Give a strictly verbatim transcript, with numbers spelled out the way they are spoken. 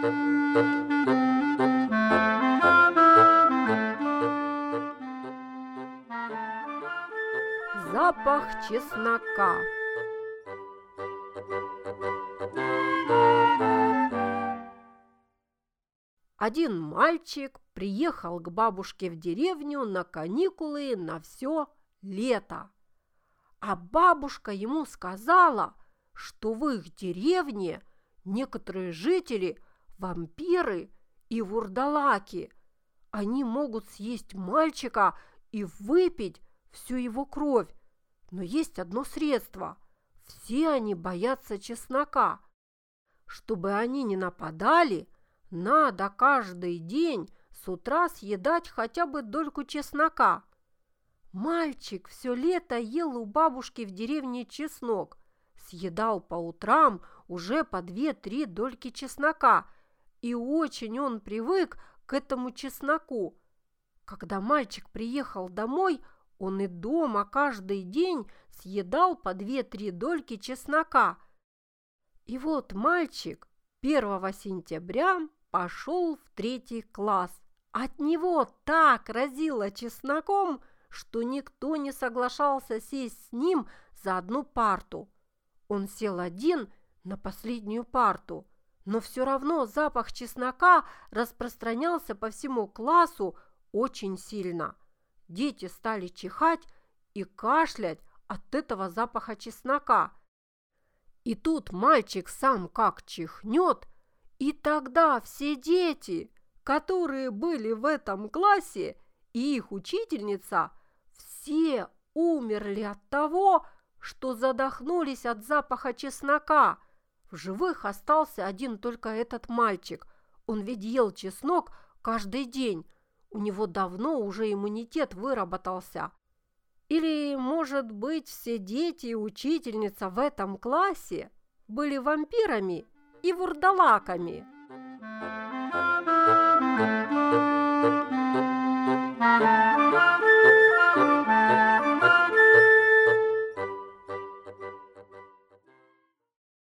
Запах чеснока. Один мальчик приехал к бабушке в деревню на каникулы на все лето. А бабушка ему сказала, что в их деревне некоторые жители – вампиры и вурдалаки. Они могут съесть мальчика и выпить всю его кровь. Но есть одно средство – все они боятся чеснока. Чтобы они не нападали, надо каждый день с утра съедать хотя бы дольку чеснока. Мальчик все лето ел у бабушки в деревне чеснок, съедал по утрам уже по две-три дольки чеснока, и очень он привык к этому чесноку. Когда мальчик приехал домой, он и дома каждый день съедал по две-три дольки чеснока. И вот мальчик первого сентября пошел в третий класс. От него так разило чесноком, что никто не соглашался сесть с ним за одну парту. Он сел один на последнюю парту, но все равно запах чеснока распространялся по всему классу очень сильно. Дети стали чихать и кашлять от этого запаха чеснока. И тут мальчик сам как чихнет, и тогда все дети, которые были в этом классе, и их учительница, все умерли от того, что задохнулись от запаха чеснока. В живых остался один только этот мальчик. Он ведь ел чеснок каждый день. У него давно уже иммунитет выработался. Или, может быть, все дети и учительница в этом классе были вампирами и вурдалаками?